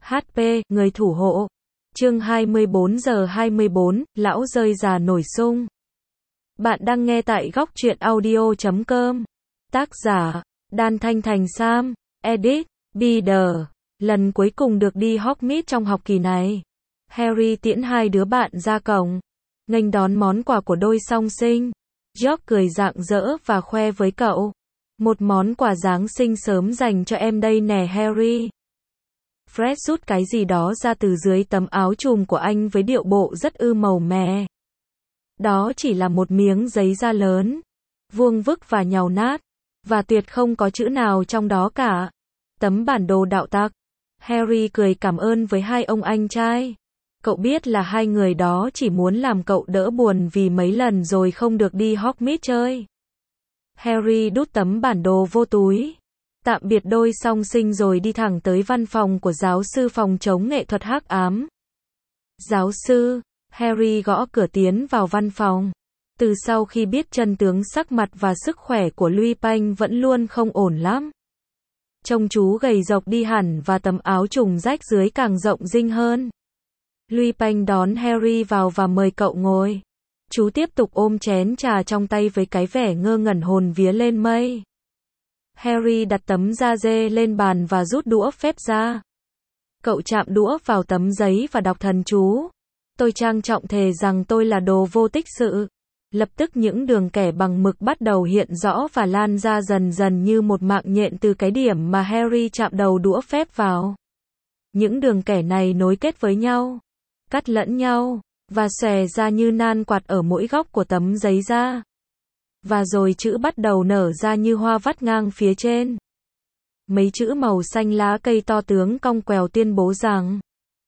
HP, người thủ hộ. Chương 24 giờ 24, lão rơi già nổi sung. Bạn đang nghe tại góc truyện audio.com. Tác giả, Đan Thanh Thành Sam, Edit, Bider. Lần cuối cùng được đi Hogsmeade trong học kỳ này. Harry tiễn hai đứa bạn ra cổng, nghênh đón món quà của đôi song sinh. George cười rạng rỡ và khoe với cậu. Một món quà Giáng sinh sớm dành cho em đây nè Harry. Fred rút cái gì đó ra từ dưới tấm áo trùm của anh với điệu bộ rất màu mè. Đó chỉ là một miếng giấy da lớn, vuông vức và nhàu nát, và tuyệt không có chữ nào trong đó cả. Tấm bản đồ đạo tặc. Harry cười cảm ơn với hai ông anh trai. Cậu biết là hai người đó chỉ muốn làm cậu đỡ buồn vì mấy lần rồi không được đi Hogsmeade chơi. Harry đút tấm bản đồ vô túi, tạm biệt đôi song sinh rồi đi thẳng tới văn phòng của giáo sư phòng chống nghệ thuật hắc ám. Giáo sư, Harry gõ cửa tiến vào văn phòng. Từ sau khi biết chân tướng sắc mặt và sức khỏe của Lupin vẫn luôn không ổn lắm. Trông chú gầy rộc đi hẳn và tấm áo trùng rách dưới càng rộng rinh hơn. Lupin đón Harry vào và mời cậu ngồi. Chú tiếp tục ôm chén trà trong tay với cái vẻ ngơ ngẩn hồn vía lên mây. Harry đặt tấm da dê lên bàn và rút đũa phép ra. Cậu chạm đũa vào tấm giấy và đọc thần chú. Tôi trang trọng thề rằng tôi là đồ vô tích sự. Lập tức những đường kẻ bằng mực bắt đầu hiện rõ và lan ra dần dần như một mạng nhện từ cái điểm mà Harry chạm đầu đũa phép vào. Những đường kẻ này nối kết với nhau, cắt lẫn nhau, và xòe ra như nan quạt ở mỗi góc của tấm giấy da. Và rồi chữ bắt đầu nở ra như hoa vắt ngang phía trên. Mấy chữ màu xanh lá cây to tướng cong quèo tuyên bố rằng: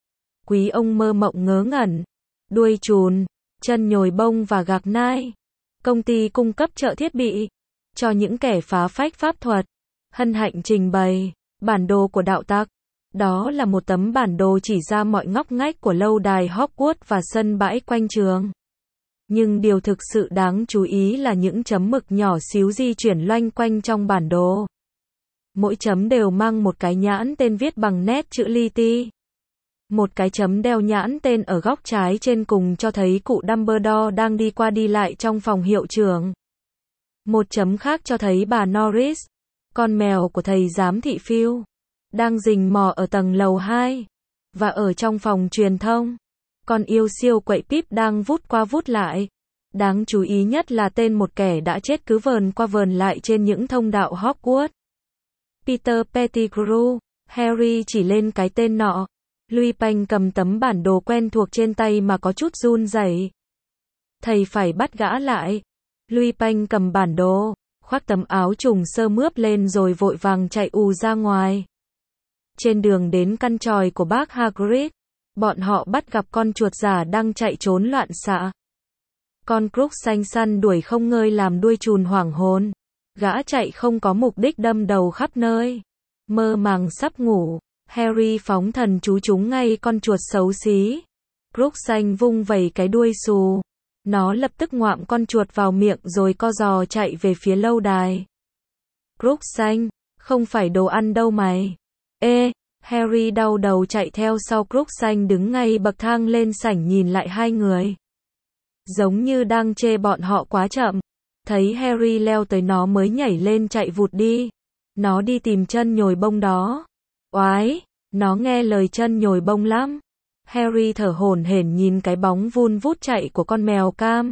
Quý ông mơ mộng ngớ ngẩn, đuôi trùn, chân nhồi bông và gạc nai. Công ty cung cấp trợ thiết bị cho những kẻ phá phách pháp thuật. Hân hạnh trình bày bản đồ của đạo tặc. Đó là một tấm bản đồ chỉ ra mọi ngóc ngách của lâu đài Hogwarts và sân bãi quanh trường. Nhưng điều thực sự đáng chú ý là những chấm mực nhỏ xíu di chuyển loanh quanh trong bản đồ. Mỗi chấm đều mang một cái nhãn tên viết bằng nét chữ li ti. Một cái chấm đeo nhãn tên ở góc trái trên cùng cho thấy cụ Dumbledore đang đi qua đi lại trong phòng hiệu trưởng. Một chấm khác cho thấy bà Norris, con mèo của thầy giám thị Phil, đang rình mò ở tầng lầu 2. Và ở trong phòng truyền thông, con yêu siêu quậy Pip đang vút qua vút lại. Đáng chú ý nhất là tên một kẻ đã chết cứ vờn qua vờn lại trên những thông đạo Hogwarts. Peter Pettigrew. Harry chỉ lên cái tên nọ. Lupin cầm tấm bản đồ quen thuộc trên tay mà có chút run rẩy. Thầy phải bắt gã lại. Lupin cầm bản đồ, khoác tấm áo trùng sơ mướp lên rồi vội vàng chạy ù ra ngoài. Trên đường đến căn tròi của bác Hagrid, bọn họ bắt gặp con chuột giả đang chạy trốn loạn xạ. Con Crookshanks săn đuổi không ngơi làm đuôi trùn hoảng hồn. Gã chạy không có mục đích đâm đầu khắp nơi. Mơ màng sắp ngủ, Harry phóng thần chú trúng ngay con chuột xấu xí. Crookshanks vung vẩy cái đuôi xù. Nó lập tức ngoạm con chuột vào miệng rồi co giò chạy về phía lâu đài. Crookshanks, không phải đồ ăn đâu mày. Ê, Harry đau đầu chạy theo sau Crookshanks đứng ngay bậc thang lên sảnh nhìn lại hai người. Giống như đang chê bọn họ quá chậm. Thấy Harry leo tới nó mới nhảy lên chạy vụt đi. Nó đi tìm chân nhồi bông đó. Oái, nó nghe lời chân nhồi bông lắm. Harry thở hổn hển nhìn cái bóng vun vút chạy của con mèo cam.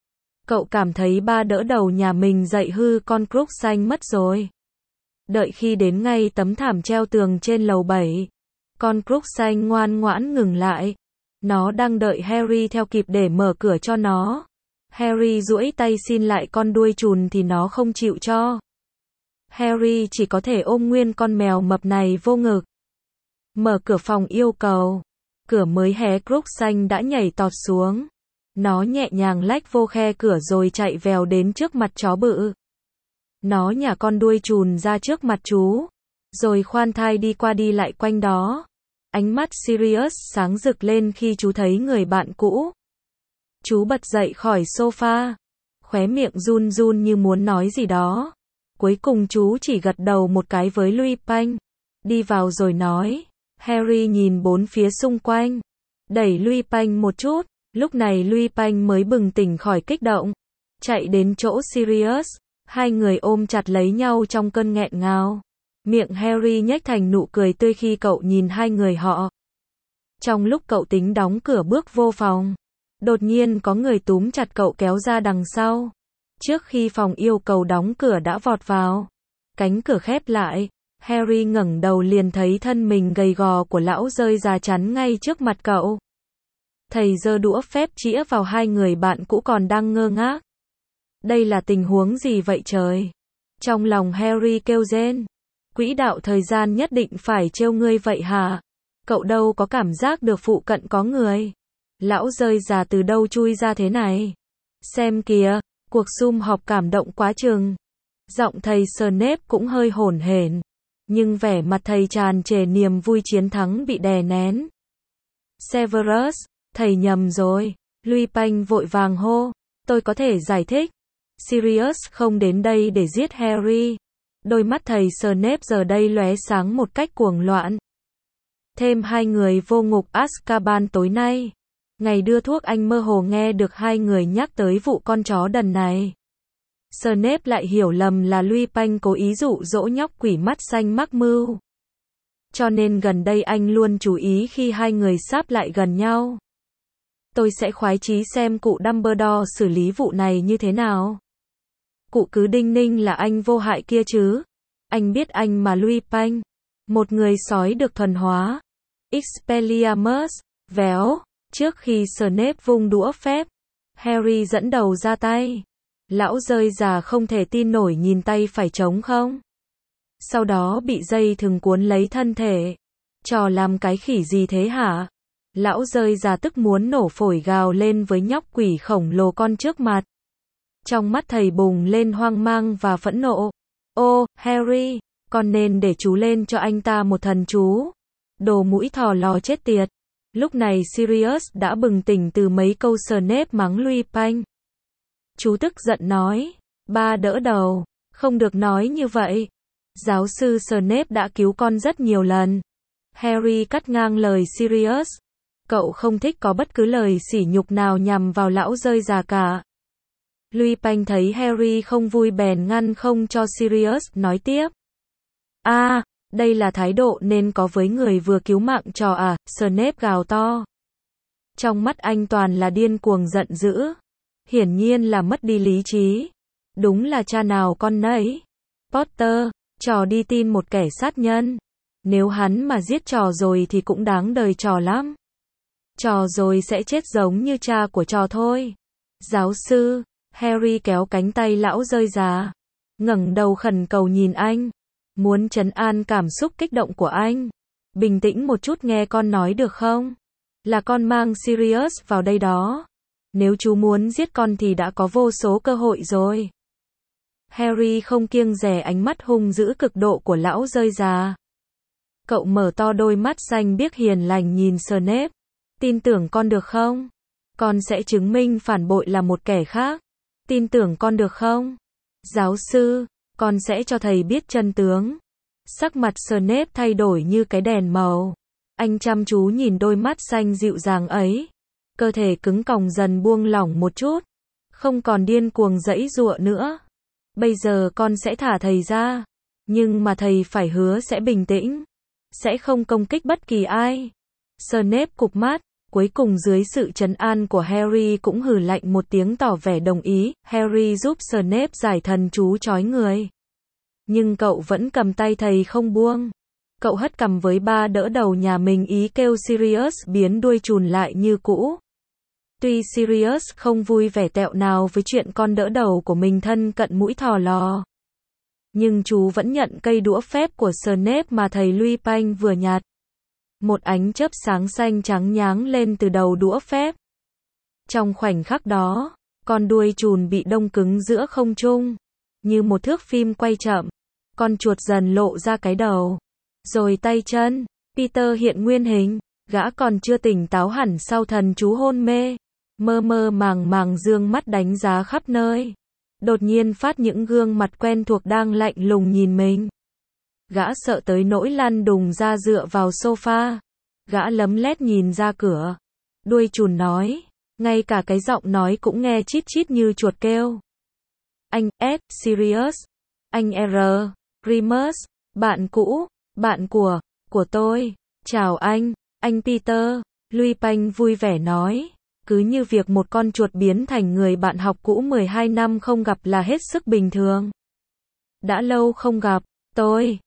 Cậu cảm thấy ba đỡ đầu nhà mình dậy hư con Crookshanks mất rồi. Đợi khi đến ngay tấm thảm treo tường trên lầu 7, con Crookshanks ngoan ngoãn ngừng lại. Nó đang đợi Harry theo kịp để mở cửa cho nó. Harry duỗi tay xin lại con đuôi trùn thì nó không chịu cho. Harry chỉ có thể ôm nguyên con mèo mập này vô ngực. Mở cửa phòng yêu cầu. Cửa mới hé Crookshanks đã nhảy tọt xuống. Nó nhẹ nhàng lách vô khe cửa rồi chạy vèo đến trước mặt chó bự. Nó nhả con đuôi trùn ra trước mặt chú, rồi khoan thai đi qua đi lại quanh đó. Ánh mắt Sirius sáng rực lên khi chú thấy người bạn cũ. Chú bật dậy khỏi sofa, khóe miệng run run như muốn nói gì đó. Cuối cùng chú chỉ gật đầu một cái với Lupin. Đi vào rồi nói, Harry nhìn bốn phía xung quanh, đẩy Lupin một chút, lúc này Lupin mới bừng tỉnh khỏi kích động, chạy đến chỗ Sirius, hai người ôm chặt lấy nhau trong cơn nghẹn ngào. Miệng Harry nhếch thành nụ cười tươi khi cậu nhìn hai người họ. Trong lúc cậu tính đóng cửa bước vô phòng, đột nhiên có người túm chặt cậu kéo ra đằng sau. Trước khi phòng yêu cầu đóng cửa đã vọt vào. Cánh cửa khép lại, Harry ngẩng đầu liền thấy thân mình gầy gò của lão rơi già chắn ngay trước mặt cậu. Thầy giơ đũa phép chĩa vào hai người bạn cũ còn đang ngơ ngác. Đây là tình huống gì vậy trời? Trong lòng Harry kêu rên. Quỹ đạo thời gian nhất định phải trêu ngươi vậy hả? Cậu đâu có cảm giác được phụ cận có người. Lão rơi già từ đâu chui ra thế này? Xem kìa, cuộc sum họp cảm động quá chừng. Giọng thầy Snape cũng hơi hổn hển, nhưng vẻ mặt thầy tràn trề niềm vui chiến thắng bị đè nén. Severus, thầy nhầm rồi. Lupin vội vàng hô. Tôi có thể giải thích. Sirius không đến đây để giết Harry. Đôi mắt thầy Snape giờ đây lóe sáng một cách cuồng loạn. Thêm hai người vô ngục Azkaban tối nay. Ngày đưa thuốc anh mơ hồ nghe được hai người nhắc tới vụ con chó đần này. Snape lại hiểu lầm là Lupin cố ý dụ dỗ nhóc quỷ mắt xanh mắc mưu. Cho nên gần đây anh luôn chú ý khi hai người sáp lại gần nhau. Tôi sẽ khoái chí xem cụ Dumbledore xử lý vụ này như thế nào. Cụ cứ đinh ninh là anh vô hại kia chứ. Anh biết anh mà Lupin. Một người sói được thuần hóa. Expelliarmus, véo. Trước khi Snape vung đũa phép, Harry dẫn đầu ra tay. Lão rơi già không thể tin nổi nhìn tay phải trống không. Sau đó bị dây thừng cuốn lấy thân thể. Trò làm cái khỉ gì thế hả? Lão rơi già tức muốn nổ phổi gào lên với nhóc quỷ khổng lồ con trước mặt. Trong mắt thầy bùng lên hoang mang và phẫn nộ. Ô, Harry, con nên để chú lên cho anh ta một thần chú. Đồ mũi thò lò chết tiệt. Lúc này Sirius đã bừng tỉnh từ mấy câu Snape mắng Lupin. Chú tức giận nói. Ba đỡ đầu. Không được nói như vậy. Giáo sư Snape đã cứu con rất nhiều lần. Harry cắt ngang lời Sirius. Cậu không thích có bất cứ lời sỉ nhục nào nhằm vào lão rơi già cả. Lupin thấy Harry không vui bèn ngăn không cho Sirius nói tiếp. Đây là thái độ nên có với người vừa cứu mạng trò à, Snape gào to. Trong mắt anh toàn là điên cuồng giận dữ. Hiển nhiên là mất đi lý trí. Đúng là cha nào con nấy. Potter, trò đi tin một kẻ sát nhân. Nếu hắn mà giết trò rồi thì cũng đáng đời trò lắm. Trò rồi sẽ chết giống như cha của trò thôi. Giáo sư, Harry kéo cánh tay lão rơi già. Ngẩng đầu khẩn cầu nhìn anh. Muốn trấn an cảm xúc kích động của anh. Bình tĩnh một chút nghe con nói được không? Là con mang Sirius vào đây đó. Nếu chú muốn giết con thì đã có vô số cơ hội rồi. Harry không kiêng dè ánh mắt hung dữ cực độ của lão rơi già. Cậu mở to đôi mắt xanh biếc hiền lành nhìn Snape. Tin tưởng con được không? Con sẽ chứng minh phản bội là một kẻ khác. Tin tưởng con được không? Giáo sư, con sẽ cho thầy biết chân tướng. Sắc mặt Snape thay đổi như cái đèn màu. Anh chăm chú nhìn đôi mắt xanh dịu dàng ấy. Cơ thể cứng còng dần buông lỏng một chút. Không còn điên cuồng giãy giụa nữa. Bây giờ con sẽ thả thầy ra. Nhưng mà thầy phải hứa sẽ bình tĩnh. Sẽ không công kích bất kỳ ai. Snape cụp mắt. Cuối cùng dưới sự trấn an của Harry cũng hừ lạnh một tiếng tỏ vẻ đồng ý. Harry giúp Snape giải thần chú trói người. Nhưng cậu vẫn cầm tay thầy không buông. Cậu hất cằm với ba đỡ đầu nhà mình ý kêu Sirius biến đuôi chùn lại như cũ. Tuy Sirius không vui vẻ tẹo nào với chuyện con đỡ đầu của mình thân cận mũi thò lò. Nhưng chú vẫn nhận cây đũa phép của Snape mà thầy Lupin vừa nhặt. Một ánh chớp sáng xanh trắng nháng lên từ đầu đũa phép. Trong khoảnh khắc đó, con đuôi chùn bị đông cứng giữa không trung. Như một thước phim quay chậm, con chuột dần lộ ra cái đầu. Rồi tay chân, Peter hiện nguyên hình, gã còn chưa tỉnh táo hẳn sau thần chú hôn mê. Mơ mơ màng màng dương mắt đánh giá khắp nơi. Đột nhiên phát những gương mặt quen thuộc đang lạnh lùng nhìn mình. Gã sợ tới nỗi lăn đùng ra dựa vào sofa. Gã lấm lét nhìn ra cửa. Đuôi chùn nói. Ngay cả cái giọng nói cũng nghe chít chít như chuột kêu. Anh S. Sirius. Anh R. Remus. Bạn cũ. Bạn của tôi. Chào anh Peter. Lupin vui vẻ nói. Cứ như việc một con chuột biến thành người bạn học cũ 12 năm không gặp là hết sức bình thường. Đã lâu không gặp. Tôi.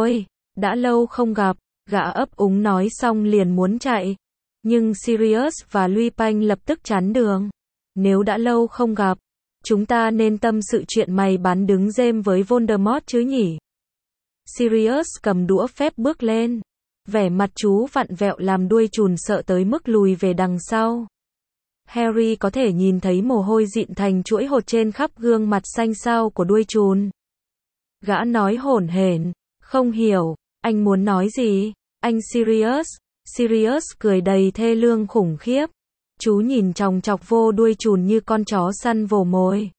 Đã lâu không gặp. Gã ấp úng nói xong liền muốn chạy. Nhưng Sirius và Lupin lập tức chắn đường. Nếu đã lâu không gặp, chúng ta nên tâm sự chuyện mày bán đứng James với Voldemort chứ nhỉ? Sirius cầm đũa phép bước lên. Vẻ mặt chú vặn vẹo làm đuôi chùn sợ tới mức lùi về đằng sau. Harry có thể nhìn thấy mồ hôi dịn thành chuỗi hột trên khắp gương mặt xanh xao của đuôi chùn. Gã nói hổn hển, không hiểu, anh muốn nói gì? Anh Sirius. Sirius cười đầy thê lương khủng khiếp. Chú nhìn chòng chọc vô đuôi chùn như con chó săn vồ mồi.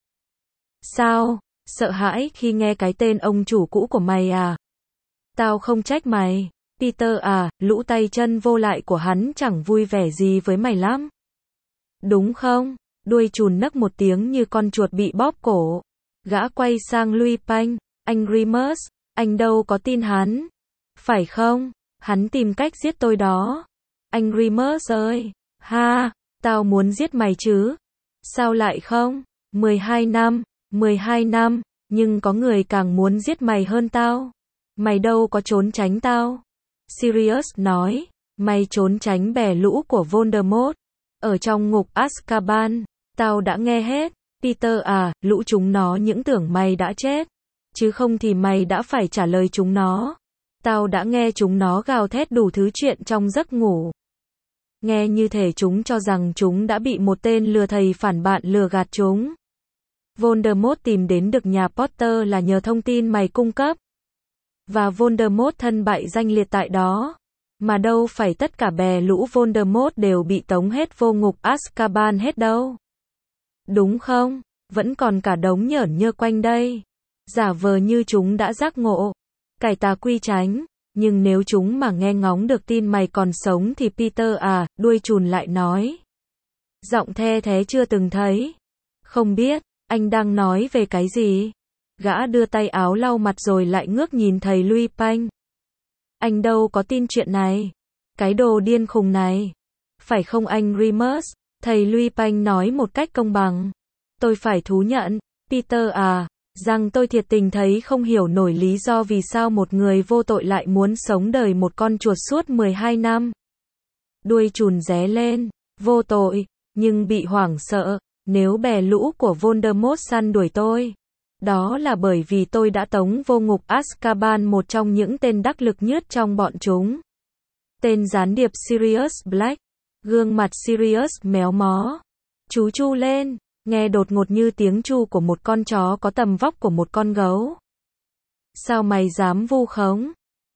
Sao? Sợ hãi khi nghe cái tên ông chủ cũ của mày à? Tao không trách mày. Peter à, lũ tay chân vô lại của hắn chẳng vui vẻ gì với mày lắm. Đúng không? Đuôi chùn nấc một tiếng như con chuột bị bóp cổ. Gã quay sang Lupin. Anh Remus, anh đâu có tin hắn. Phải không? Hắn tìm cách giết tôi đó. Anh Remus ơi. Ha, tao muốn giết mày chứ. Sao lại không? 12 năm, nhưng có người càng muốn giết mày hơn tao. Mày đâu có trốn tránh tao. Sirius nói, mày trốn tránh bè lũ của Voldemort. Ở trong ngục Azkaban, tao đã nghe hết. Peter à, lũ chúng nó những tưởng mày đã chết. Chứ không thì mày đã phải trả lời chúng nó. Tao đã nghe chúng nó gào thét đủ thứ chuyện trong giấc ngủ. Nghe như thể chúng cho rằng chúng đã bị một tên lừa thầy phản bạn lừa gạt chúng. Voldemort tìm đến được nhà Potter là nhờ thông tin mày cung cấp. Và Voldemort thân bại danh liệt tại đó. Mà đâu phải tất cả bè lũ Voldemort đều bị tống hết vô ngục Azkaban hết đâu. Đúng không? Vẫn còn cả đống nhởn nhơ quanh đây. Giả vờ như chúng đã giác ngộ. Cải tà quy chánh. Nhưng nếu chúng mà nghe ngóng được tin mày còn sống thì Peter à, đuôi chùn lại nói. Giọng the thế chưa từng thấy. Không biết, anh đang nói về cái gì? Gã đưa tay áo lau mặt rồi lại ngước nhìn thầy Lupin. Anh đâu có tin chuyện này. Cái đồ điên khùng này. Phải không anh Remus? Thầy Lupin nói một cách công bằng. Tôi phải thú nhận, Peter à, rằng tôi thiệt tình thấy không hiểu nổi lý do vì sao một người vô tội lại muốn sống đời một con chuột suốt 12 năm. Đuôi chùn ré lên, vô tội, nhưng bị hoảng sợ, nếu bè lũ của Voldemort săn đuổi tôi. Đó là bởi vì tôi đã tống vô ngục Azkaban một trong những tên đắc lực nhất trong bọn chúng. Tên gián điệp Sirius Black. Gương mặt Sirius méo mó. Chú chu lên, nghe đột ngột như tiếng chu của một con chó có tầm vóc của một con gấu. Sao mày dám vu khống?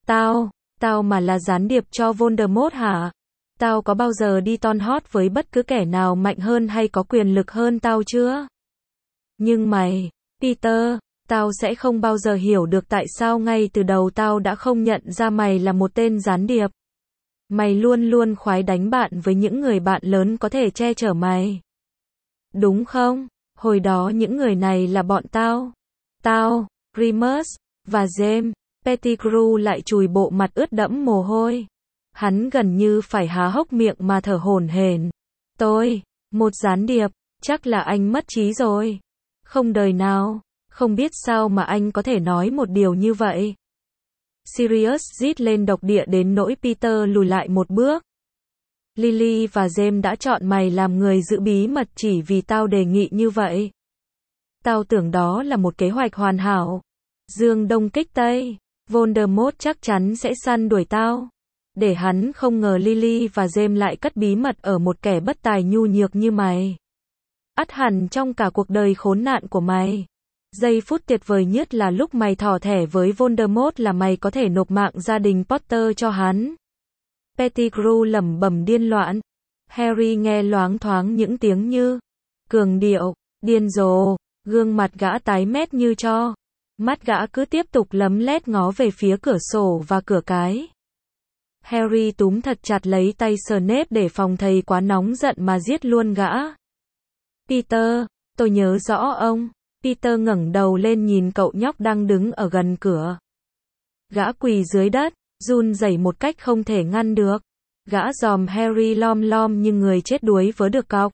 Tao mà là gián điệp cho Voldemort hả? Tao có bao giờ đi ton hót với bất cứ kẻ nào mạnh hơn hay có quyền lực hơn tao chưa? Nhưng mày, Peter, tao sẽ không bao giờ hiểu được tại sao ngay từ đầu tao đã không nhận ra mày là một tên gián điệp. Mày luôn luôn khoái đánh bạn với những người bạn lớn có thể che chở mày. Đúng không? Hồi đó những người này là bọn tao. Tao, Remus, và James. Pettigrew lại chùi bộ mặt ướt đẫm mồ hôi. Hắn gần như phải há hốc miệng mà thở hổn hển. Tôi, một gián điệp, chắc là anh mất trí rồi. Không đời nào, không biết sao mà anh có thể nói một điều như vậy. Sirius rít lên độc địa đến nỗi Peter lùi lại một bước. Lily và James đã chọn mày làm người giữ bí mật chỉ vì tao đề nghị như vậy. Tao tưởng đó là một kế hoạch hoàn hảo. Dương Đông kích Tây, Voldemort chắc chắn sẽ săn đuổi tao. Để hắn không ngờ Lily và James lại cất bí mật ở một kẻ bất tài nhu nhược như mày. Ắt hẳn trong cả cuộc đời khốn nạn của mày. Giây phút tuyệt vời nhất là lúc mày thỏ thẻ với Voldemort là mày có thể nộp mạng gia đình Potter cho hắn. Pettigrew lẩm bẩm điên loạn. Harry nghe loáng thoáng những tiếng như cường điệu, điên rồ, gương mặt gã tái mét như tro. Mắt gã cứ tiếp tục lấm lét ngó về phía cửa sổ và cửa cái. Harry túm thật chặt lấy tay Snape để phòng thầy quá nóng giận mà giết luôn gã. Peter, tôi nhớ rõ ông. Peter ngẩng đầu lên nhìn cậu nhóc đang đứng ở gần cửa. Gã quỳ dưới đất, run rẩy một cách không thể ngăn được. Gã dòm Harry lom lom như người chết đuối vớ được cọc.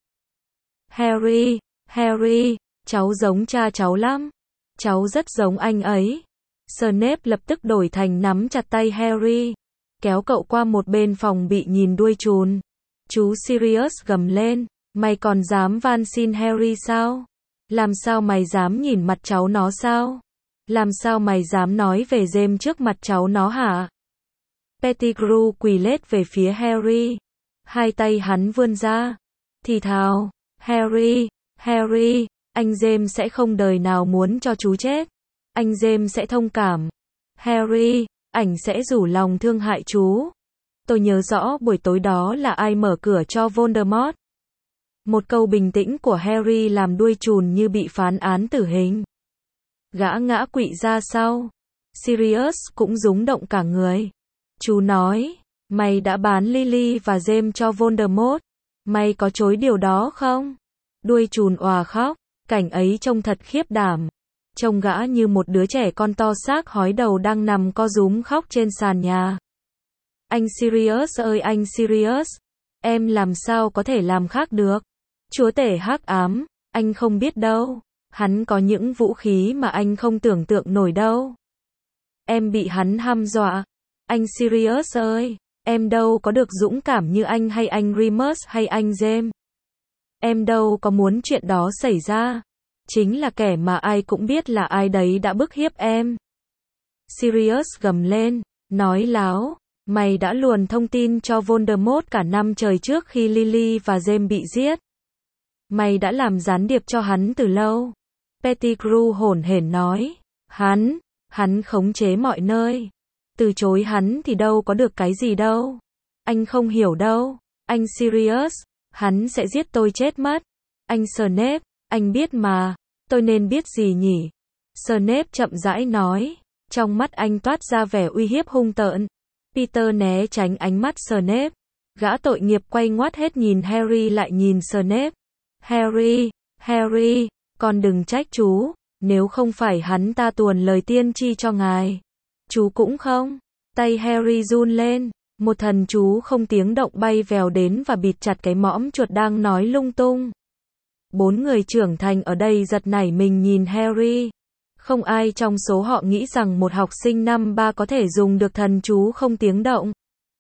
Harry, Harry, cháu giống cha cháu lắm. Cháu rất giống anh ấy. Snape lập tức đổi thành nắm chặt tay Harry, kéo cậu qua một bên phòng bị nhìn đuôi trùn. Chú Sirius gầm lên, mày còn dám van xin Harry sao? Làm sao mày dám nhìn mặt cháu nó sao? Làm sao mày dám nói về James trước mặt cháu nó hả? Pettigrew quỳ lết về phía Harry. Hai tay hắn vươn ra, thì thào, Harry, Harry, anh James sẽ không đời nào muốn cho chú chết. Anh James sẽ thông cảm. Harry, ảnh sẽ rủ lòng thương hại chú. Tôi nhớ rõ buổi tối đó là ai mở cửa cho Voldemort. Một câu bình tĩnh của Harry làm đuôi trùn như bị phán án tử hình. Gã ngã quỵ ra sau. Sirius cũng rúng động cả người. Chú nói, mày đã bán Lily và James cho Voldemort. Mày có chối điều đó không? Đuôi trùn òa khóc. Cảnh ấy trông thật khiếp đảm. Trông gã như một đứa trẻ con to xác hói đầu đang nằm co rúm khóc trên sàn nhà. Anh Sirius ơi anh Sirius, em làm sao có thể làm khác được? Chúa tể hắc ám, anh không biết đâu. Hắn có những vũ khí mà anh không tưởng tượng nổi đâu. Em bị hắn hăm dọa. Anh Sirius ơi, em đâu có được dũng cảm như anh hay anh Remus hay anh James. Em đâu có muốn chuyện đó xảy ra. Chính là kẻ mà ai cũng biết là ai đấy đã bức hiếp em. Sirius gầm lên, nói láo, mày đã luồn thông tin cho Voldemort cả năm trời trước khi Lily và James bị giết. Mày đã làm gián điệp cho hắn từ lâu. Pettigrew hổn hển nói, hắn khống chế mọi nơi. Từ chối hắn thì đâu có được cái gì đâu. Anh không hiểu đâu. Anh Sirius, hắn sẽ giết tôi chết mất. Anh Snape, anh biết mà, tôi nên biết gì nhỉ? Snape chậm rãi nói, trong mắt anh toát ra vẻ uy hiếp hung tợn. Peter né tránh ánh mắt Snape. Gã tội nghiệp quay ngoắt hết nhìn Harry lại nhìn Snape. Harry, Harry, con đừng trách chú, nếu không phải hắn ta tuồn lời tiên tri cho ngài. Chú cũng không. Tay Harry run lên, một thần chú không tiếng động bay vèo đến và bịt chặt cái mõm chuột đang nói lung tung. Bốn người trưởng thành ở đây giật nảy mình nhìn Harry. Không ai trong số họ nghĩ rằng một học sinh năm 3 có thể dùng được thần chú không tiếng động.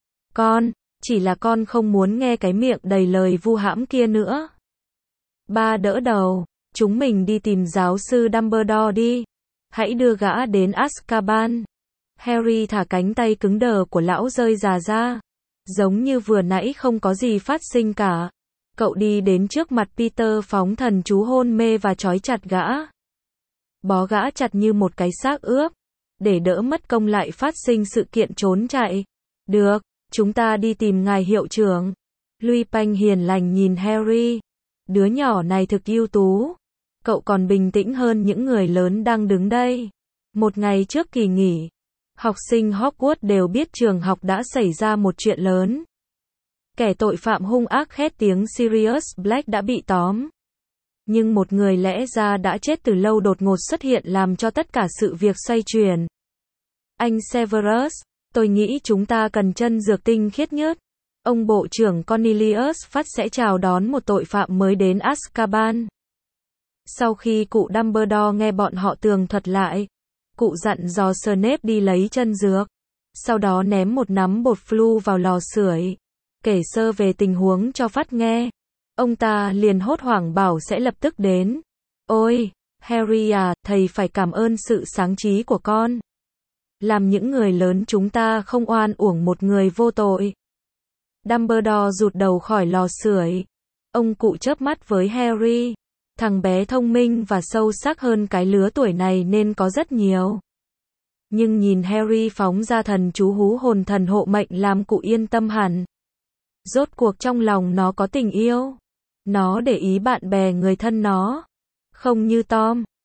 Chỉ là con không muốn nghe cái miệng đầy lời vu hãm kia nữa. Ba đỡ đầu, chúng mình đi tìm giáo sư Dumbledore đi. Hãy đưa gã đến Azkaban. Harry thả cánh tay cứng đờ của lão rơi già ra. Giống như vừa nãy không có gì phát sinh cả. Cậu đi đến trước mặt Peter phóng thần chú hôn mê và trói chặt gã. Bó gã chặt như một cái xác ướp. Để đỡ mất công lại phát sinh sự kiện trốn chạy. Được, chúng ta đi tìm ngài hiệu trưởng. Lupin hiền lành nhìn Harry. Đứa nhỏ này thực ưu tú. Cậu còn bình tĩnh hơn những người lớn đang đứng đây. Một ngày trước kỳ nghỉ, học sinh Hogwarts đều biết trường học đã xảy ra một chuyện lớn. Kẻ tội phạm hung ác khét tiếng Sirius Black đã bị tóm. Nhưng một người lẽ ra đã chết từ lâu đột ngột xuất hiện làm cho tất cả sự việc xoay chuyển. Anh Severus, tôi nghĩ chúng ta cần chân dược tinh khiết nhất. Ông Bộ trưởng Cornelius Fudge sẽ chào đón một tội phạm mới đến Azkaban. Sau khi cụ Dumbledore nghe bọn họ tường thuật lại, cụ dặn dò Snape đi lấy chân dược. Sau đó ném một nắm bột flu vào lò sưởi. Kể sơ về tình huống cho Fudge nghe. Ông ta liền hốt hoảng bảo sẽ lập tức đến. Ôi, Harry à, thầy phải cảm ơn sự sáng trí của con. Làm những người lớn chúng ta không oan uổng một người vô tội. Dumbledore rụt đầu khỏi lò sưởi. Ông cụ chớp mắt với Harry. Thằng bé thông minh và sâu sắc hơn cái lứa tuổi này nên có rất nhiều. Nhưng nhìn Harry phóng ra thần chú hú hồn thần hộ mệnh làm cụ yên tâm hẳn. Rốt cuộc trong lòng nó có tình yêu. Nó để ý bạn bè người thân nó. Không như Tom,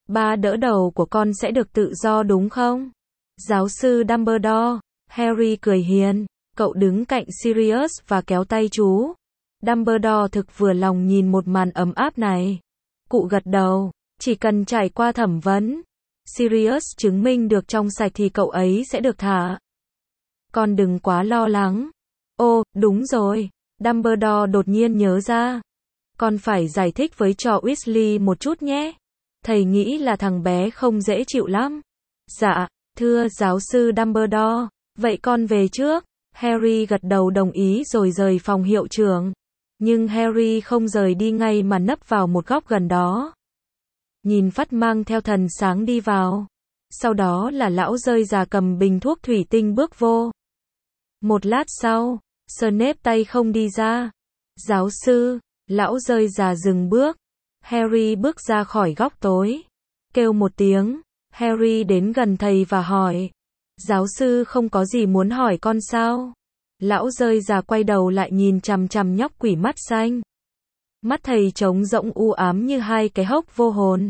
Ba đỡ đầu của con sẽ được tự do đúng không? Giáo sư Dumbledore. Harry cười hiền. Cậu đứng cạnh Sirius và kéo tay chú. Dumbledore thực vừa lòng nhìn một màn ấm áp này. Cụ gật đầu. Chỉ cần trải qua thẩm vấn, Sirius chứng minh được trong sạch thì cậu ấy sẽ được thả. Con đừng quá lo lắng. Ô, đúng rồi. Dumbledore đột nhiên nhớ ra. Con phải giải thích với trò Weasley một chút nhé. Thầy nghĩ là thằng bé không dễ chịu lắm. Dạ, thưa giáo sư Dumbledore. Vậy con về trước. Harry gật đầu đồng ý rồi rời phòng hiệu trưởng. Nhưng Harry không rời đi ngay mà nấp vào một góc gần đó. Nhìn Phát mang theo thần sáng đi vào. Sau đó là lão rơi già cầm bình thuốc thủy tinh bước vô. Một lát sau, Snape tay không đi ra. Giáo sư, lão rơi già dừng bước. Harry bước ra khỏi góc tối. Kêu một tiếng, Harry đến gần thầy và hỏi. Giáo sư không có gì muốn hỏi con sao? Lão rơi già quay đầu lại nhìn chằm chằm nhóc quỷ mắt xanh. Mắt thầy trống rỗng u ám như hai cái hốc vô hồn.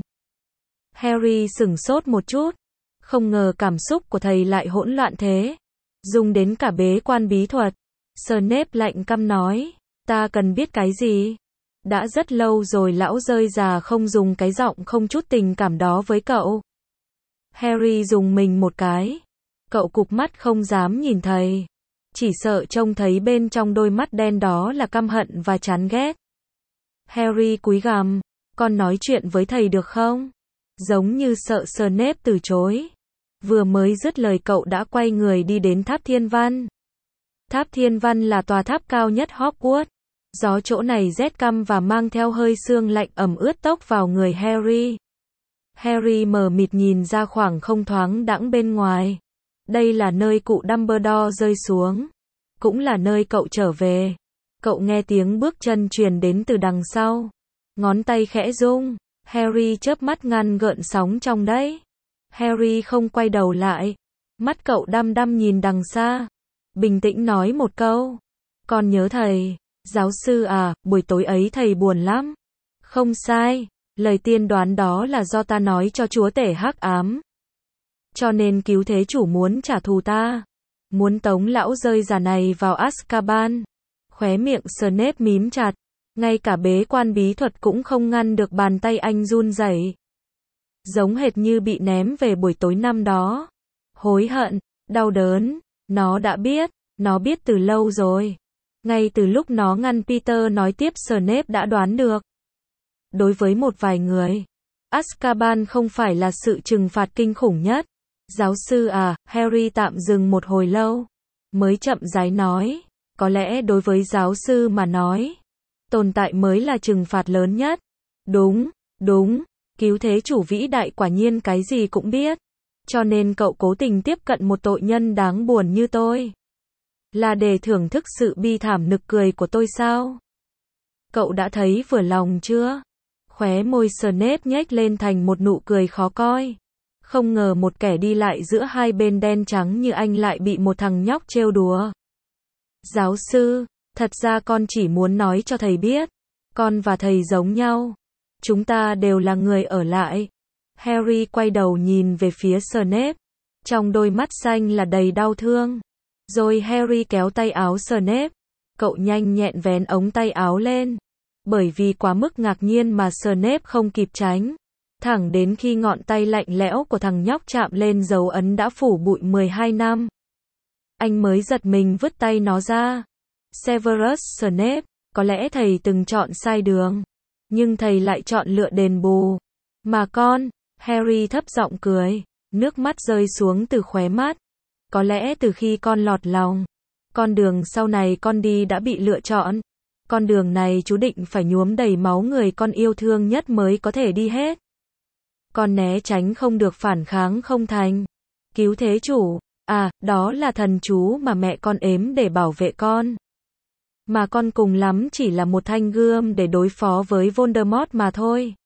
Harry sửng sốt một chút. Không ngờ cảm xúc của thầy lại hỗn loạn thế. Dùng đến cả bế quan bí thuật. Snape lạnh căm nói. Ta cần biết cái gì? Đã rất lâu rồi lão rơi già không dùng cái giọng không chút tình cảm đó với cậu. Harry dùng mình một cái. Cậu cụp mắt không dám nhìn thầy. Chỉ sợ trông thấy bên trong đôi mắt đen đó là căm hận và chán ghét. Harry cúi gằm. Con nói chuyện với thầy được không? Giống như sợ Snape từ chối. Vừa mới dứt lời cậu đã quay người đi đến tháp Thiên Văn. Tháp Thiên Văn là tòa tháp cao nhất Hogwarts. Gió chỗ này rét căm và mang theo hơi sương lạnh ẩm ướt tốc vào người Harry. Harry mờ mịt nhìn ra khoảng không thoáng đãng bên ngoài. Đây là nơi cụ Dumbledore rơi xuống. Cũng là nơi cậu trở về. Cậu nghe tiếng bước chân truyền đến từ đằng sau. Ngón tay khẽ rung. Harry chớp mắt ngăn gợn sóng trong đấy. Harry không quay đầu lại. Mắt cậu đăm đăm nhìn đằng xa. Bình tĩnh nói một câu. Con nhớ thầy. Giáo sư à, buổi tối ấy thầy buồn lắm. Không sai. Lời tiên đoán đó là do ta nói cho chúa tể hắc ám. Cho nên cứu thế chủ muốn trả thù ta. Muốn tống lão rơi già này vào Azkaban. Khóe miệng Snape mím chặt. Ngay cả bế quan bí thuật cũng không ngăn được bàn tay anh run rẩy. Giống hệt như bị ném về buổi tối năm đó. Hối hận, đau đớn. Nó đã biết. Nó biết từ lâu rồi. Ngay từ lúc nó ngăn Peter nói tiếp Snape đã đoán được. Đối với một vài người, Azkaban không phải là sự trừng phạt kinh khủng nhất. Giáo sư à, Harry tạm dừng một hồi lâu. Mới chậm rãi nói. Có lẽ đối với giáo sư mà nói, tồn tại mới là trừng phạt lớn nhất. Đúng, đúng. Cứu thế chủ vĩ đại quả nhiên cái gì cũng biết. Cho nên cậu cố tình tiếp cận một tội nhân đáng buồn như tôi. Là để thưởng thức sự bi thảm nực cười của tôi sao? Cậu đã thấy vừa lòng chưa? Khóe môi Snape nhếch lên thành một nụ cười khó coi. Không ngờ một kẻ đi lại giữa hai bên đen trắng như anh lại bị một thằng nhóc trêu đùa. Giáo sư, thật ra con chỉ muốn nói cho thầy biết. Con và thầy giống nhau. Chúng ta đều là người ở lại. Harry quay đầu nhìn về phía Snape. Trong đôi mắt xanh là đầy đau thương. Rồi Harry kéo tay áo Snape. Cậu nhanh nhẹn vén ống tay áo lên. Bởi vì quá mức ngạc nhiên mà Snape không kịp tránh. Thẳng đến khi ngọn tay lạnh lẽo của thằng nhóc chạm lên dấu ấn đã phủ bụi 12 năm. Anh mới giật mình vứt tay nó ra. Severus Snape, có lẽ thầy từng chọn sai đường. Nhưng thầy lại chọn lựa đền bù. Mà con, Harry thấp giọng cười. Nước mắt rơi xuống từ khóe mắt. Có lẽ từ khi con lọt lòng, con đường sau này con đi đã bị lựa chọn. Con đường này chú định phải nhuốm đầy máu người con yêu thương nhất mới có thể đi hết. Con né tránh không được phản kháng không thành. Cứu thế chủ, à, đó là thần chú mà mẹ con ếm để bảo vệ con. Mà con cùng lắm chỉ là một thanh gươm để đối phó với Voldemort mà thôi.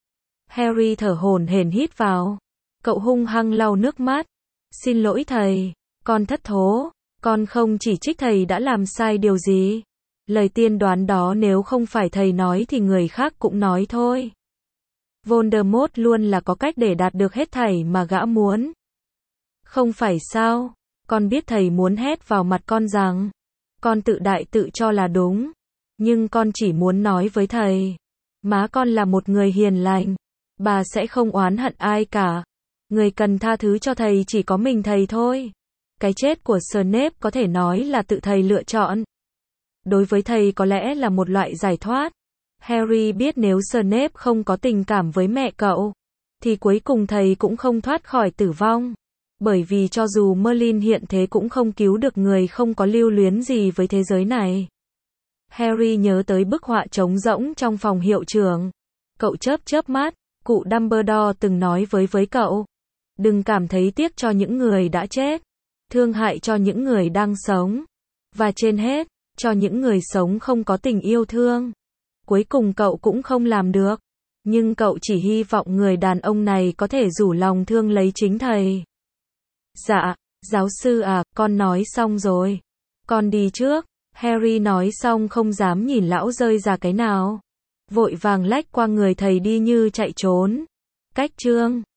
Harry thở hổn hển hít vào. Cậu hung hăng lau nước mắt. Xin lỗi thầy, con thất thố. Con không chỉ trích thầy đã làm sai điều gì. Lời tiên đoán đó nếu không phải thầy nói thì người khác cũng nói thôi. Voldemort luôn là có cách để đạt được hết thảy mà gã muốn. Không phải sao? Con biết thầy muốn hét vào mặt con rằng, con tự đại tự cho là đúng. Nhưng con chỉ muốn nói với thầy, má con là một người hiền lành. Bà sẽ không oán hận ai cả. Người cần tha thứ cho thầy chỉ có mình thầy thôi. Cái chết của Snape có thể nói là tự thầy lựa chọn. Đối với thầy có lẽ là một loại giải thoát. Harry biết nếu Snape không có tình cảm với mẹ cậu, thì cuối cùng thầy cũng không thoát khỏi tử vong. Bởi vì cho dù Merlin hiện thế cũng không cứu được người không có lưu luyến gì với thế giới này. Harry nhớ tới bức họa trống rỗng trong phòng hiệu trưởng. Cậu chớp chớp mắt, cụ Dumbledore từng nói với cậu. Đừng cảm thấy tiếc cho những người đã chết. Thương hại cho những người đang sống. Và trên hết, cho những người sống không có tình yêu thương. Cuối cùng cậu cũng không làm được. Nhưng cậu chỉ hy vọng người đàn ông này có thể rủ lòng thương lấy chính thầy. Dạ, giáo sư à, con nói xong rồi. Con đi trước. Harry nói xong không dám nhìn lão rơi ra cái nào. Vội vàng lách qua người thầy đi như chạy trốn. Cách chương